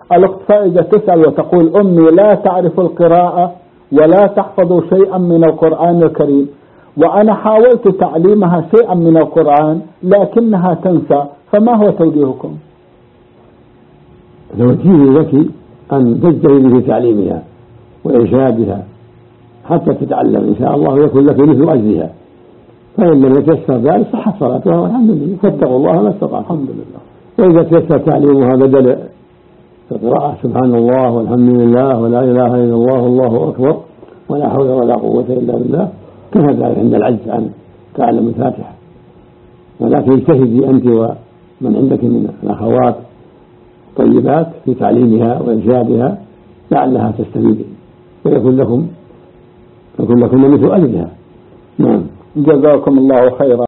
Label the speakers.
Speaker 1: الأخت فائزة تسأل وتقول: أمي لا تعرف القراءة ولا تحفظ شيئا من القرآن الكريم، وأنا حاولت تعليمها شيئا من القرآن لكنها تنسى، فما هو توجيهكم؟
Speaker 2: توجيهي لك أن تجتهدي في تعليمها وإرشادها حتى تتعلم إن شاء الله ويكون لك مثل أجرها، فإن لم يتيسر ذلك صحت صلاتها والحمد لله، فاتقوا الله ما استطعتم. الحمد لله. وإذا تيسر تعليمها بدل القراءة سبحان الله والحمد لله ولا إله إلا الله والله أكبر ولا حول ولا قوة إلا بالله، كان ذلك عند العجز عن تعلم الفاتحة، ولكن اجتهدي أنت ومن عندك من الأخوات طيبات في تعليمها وإرشادها لعلها تستفيد ويكون لكم مثل أجرها. نعم.
Speaker 1: جزاكم الله خيرا.